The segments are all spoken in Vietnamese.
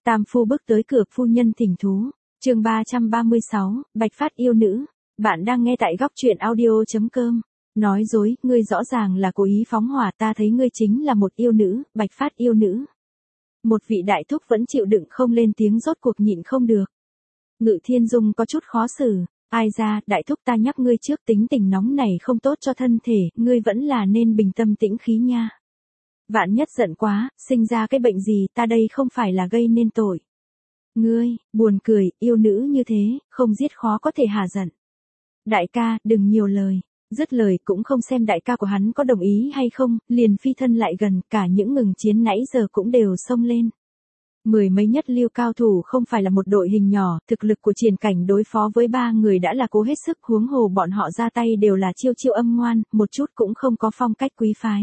Tam phu bước tới cửa, phu nhân thỉnh thú. Chương 336, Bạch Phát yêu nữ. Bạn đang nghe tại góc truyện audio.com. Nói dối, ngươi rõ ràng là cố ý phóng hỏa, ta thấy ngươi chính là một yêu nữ, Bạch Phát yêu nữ. Một vị đại thúc vẫn chịu đựng không lên tiếng, rốt cuộc nhịn không được. Ngự Thiên Dung có chút khó xử. Ai ra, đại thúc, ta nhắc ngươi trước, tính tình nóng này không tốt cho thân thể, ngươi vẫn là nên bình tâm tĩnh khí nha. Vạn nhất giận quá, sinh ra cái bệnh gì, ta đây không phải là gây nên tội. Ngươi, buồn cười, yêu nữ như thế, không giết khó có thể hà giận. Đại ca, đừng nhiều lời. Dứt lời cũng không xem đại ca của hắn có đồng ý hay không, liền phi thân lại gần, cả những ngừng chiến nãy giờ cũng đều xông lên. Mười mấy nhất lưu cao thủ không phải là một đội hình nhỏ, thực lực của Triển Cảnh đối phó với ba người đã là cố hết sức, huống hồ bọn họ ra tay đều là chiêu chiêu âm ngoan, một chút cũng không có phong cách quý phái.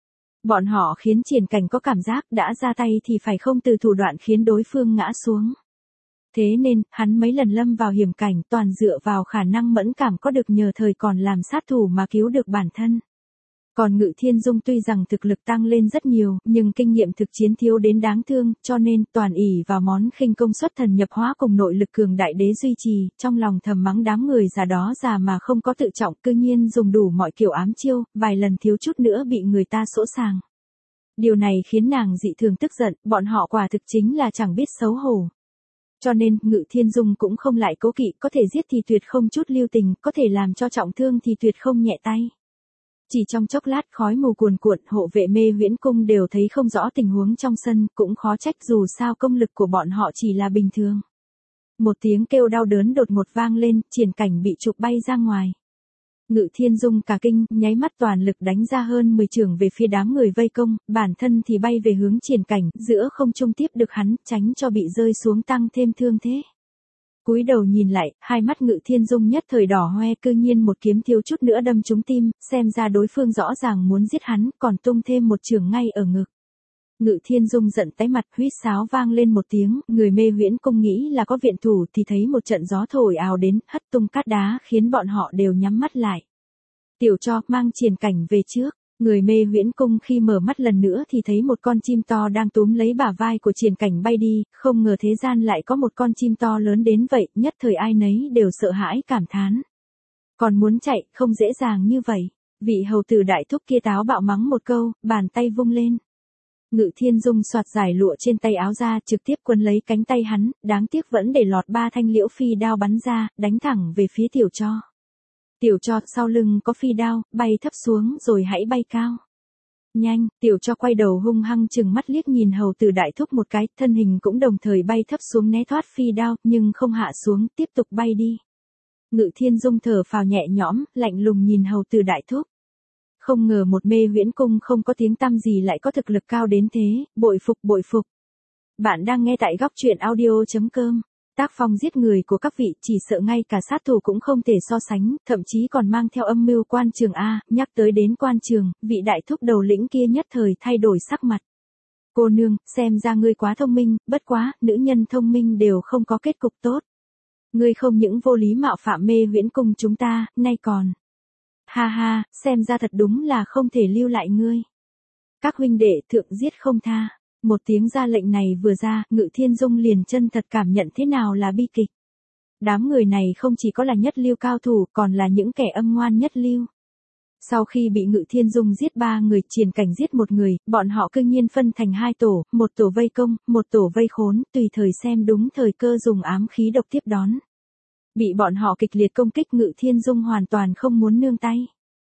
Bọn họ khiến Triển Cảnh có cảm giác đã ra tay thì phải không từ thủ đoạn khiến đối phương ngã xuống. Thế nên, hắn mấy lần lâm vào hiểm cảnh toàn dựa vào khả năng mẫn cảm có được nhờ thời còn làm sát thủ mà cứu được bản thân. Còn Ngự Thiên Dung tuy rằng thực lực tăng lên rất nhiều, nhưng kinh nghiệm thực chiến thiếu đến đáng thương, cho nên toàn ỷ vào món khinh công xuất thần nhập hóa cùng nội lực cường đại đế duy trì, trong lòng thầm mắng đám người già đó già mà không có tự trọng, cư nhiên dùng đủ mọi kiểu ám chiêu, vài lần thiếu chút nữa bị người ta sỗ sàng. Điều này khiến nàng dị thường tức giận, bọn họ quả thực chính là chẳng biết xấu hổ. Cho nên, Ngự Thiên Dung cũng không lại cố kỵ, có thể giết thì tuyệt không chút lưu tình, có thể làm cho trọng thương thì tuyệt không nhẹ tay. Chỉ trong chốc lát khói mù cuồn cuộn, hộ vệ Mê Huyễn Cung đều thấy không rõ tình huống trong sân, cũng khó trách dù sao công lực của bọn họ chỉ là bình thường. Một tiếng kêu đau đớn đột ngột vang lên, Triển Cảnh bị trục bay ra ngoài. Ngự Thiên Dung cả kinh, nháy mắt toàn lực đánh ra hơn 10 chưởng về phía đám người vây công, bản thân thì bay về hướng Triển Cảnh, giữa không trung tiếp được hắn, tránh cho bị rơi xuống tăng thêm thương thế. Cúi đầu nhìn lại, hai mắt Ngự Thiên Dung nhất thời đỏ hoe, cư nhiên một kiếm thiếu chút nữa đâm trúng tim, xem ra đối phương rõ ràng muốn giết hắn, còn tung thêm một chưởng ngay ở ngực. Ngự Thiên Dung giận tái mặt, huýt sáo vang lên một tiếng, người Mê Huyễn Cung nghĩ là có viện thủ thì thấy một trận gió thổi ào đến, hất tung cát đá khiến bọn họ đều nhắm mắt lại. Tiểu Cho, mang Triển Cảnh về trước. Người Mê Huyễn Cung khi mở mắt lần nữa thì thấy một con chim to đang túm lấy bả vai của Triển Cảnh bay đi, không ngờ thế gian lại có một con chim to lớn đến vậy, nhất thời ai nấy đều sợ hãi cảm thán. Còn muốn chạy, không dễ dàng như vậy. Vị hầu tử đại thúc kia táo bạo mắng một câu, bàn tay vung lên. Ngự Thiên Dung xoạt giải lụa trên tay áo ra, trực tiếp quấn lấy cánh tay hắn, đáng tiếc vẫn để lọt 3 thanh liễu phi đao bắn ra, đánh thẳng về phía Tiểu Cho. Tiểu Cho sau lưng có phi đao, bay thấp xuống rồi hãy bay cao. Nhanh, Tiểu Cho quay đầu hung hăng chừng mắt liếc nhìn hầu tử đại thúc một cái, thân hình cũng đồng thời bay thấp xuống né thoát phi đao, nhưng không hạ xuống, tiếp tục bay đi. Ngự Thiên Dung thở phào nhẹ nhõm, lạnh lùng nhìn hầu tử đại thúc. Không ngờ một Mê Huyễn Cung không có tiếng tăm gì lại có thực lực cao đến thế, bội phục bội phục. Bạn đang nghe tại góc truyện audio.com. Tác phong giết người của các vị chỉ sợ ngay cả sát thủ cũng không thể so sánh, thậm chí còn mang theo âm mưu quan trường A, nhắc tới đến quan trường, vị đại thúc đầu lĩnh kia nhất thời thay đổi sắc mặt. Cô nương, xem ra ngươi quá thông minh, bất quá, nữ nhân thông minh đều không có kết cục tốt. Ngươi không những vô lý mạo phạm Mê Huyễn Cung chúng ta, nay còn. Ha ha, xem ra thật đúng là không thể lưu lại ngươi. Các huynh đệ thượng giết không tha. Một tiếng ra lệnh này vừa ra, Ngự Thiên Dung liền chân thật cảm nhận thế nào là bi kịch. Đám người này không chỉ có là nhất lưu cao thủ, còn là những kẻ âm ngoan nhất lưu. Sau khi bị Ngự Thiên Dung giết 3 người, Triển Cảnh giết một người, bọn họ cư nhiên phân thành 2 tổ, một tổ vây công, một tổ vây khốn, tùy thời xem đúng thời cơ dùng ám khí độc tiếp đón. Bị bọn họ kịch liệt công kích, Ngự Thiên Dung hoàn toàn không muốn nương tay.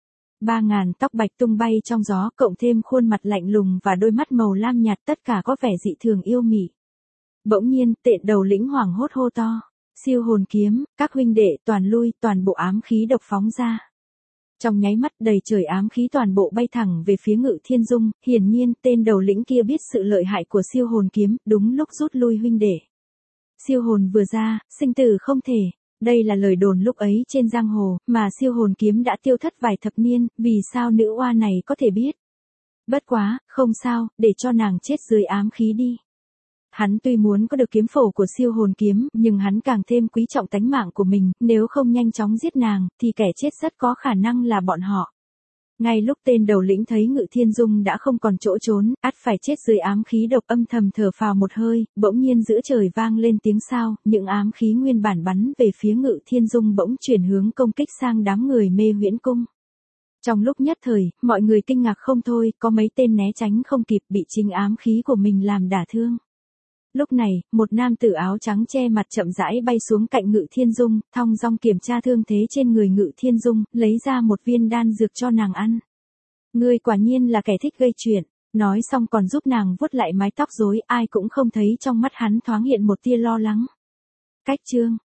3.000 tóc bạch tung bay trong gió, cộng thêm khuôn mặt lạnh lùng và đôi mắt màu lam nhạt, tất cả có vẻ dị thường yêu mị. Bỗng nhiên, Tện đầu lĩnh hoảng hốt hô to. Siêu hồn kiếm, các huynh đệ toàn lui, toàn bộ ám khí độc phóng ra. Trong nháy mắt đầy trời ám khí toàn bộ bay thẳng về phía Ngự Thiên Dung, hiển nhiên tên đầu lĩnh kia biết sự lợi hại của siêu hồn kiếm, đúng lúc rút lui huynh đệ. Siêu hồn vừa ra, sinh tử không thể. Đây là lời đồn lúc ấy trên giang hồ, mà siêu hồn kiếm đã tiêu thất vài thập niên, vì sao nữ oa này có thể biết? Bất quá, không sao, để cho nàng chết dưới ám khí đi. Hắn tuy muốn có được kiếm phổ của siêu hồn kiếm, nhưng hắn càng thêm quý trọng tánh mạng của mình, nếu không nhanh chóng giết nàng, thì kẻ chết rất có khả năng là bọn họ. Ngay lúc tên đầu lĩnh thấy Ngự Thiên Dung đã không còn chỗ trốn, ắt phải chết dưới ám khí độc, âm thầm thở phào một hơi, bỗng nhiên giữa trời vang lên tiếng sao, những ám khí nguyên bản bắn về phía Ngự Thiên Dung bỗng chuyển hướng công kích sang đám người Mê Huyễn Cung. Trong lúc nhất thời, mọi người kinh ngạc không thôi, có mấy tên né tránh không kịp bị chính ám khí của mình làm đả thương. Lúc này, một nam tử áo trắng che mặt chậm rãi bay xuống cạnh Ngự Thiên Dung, thong dong kiểm tra thương thế trên người Ngự Thiên Dung, lấy ra một viên đan dược cho nàng ăn. Ngươi quả nhiên là kẻ thích gây chuyện, nói xong còn giúp nàng vuốt lại mái tóc rối, ai cũng không thấy trong mắt hắn thoáng hiện một tia lo lắng. Cách chương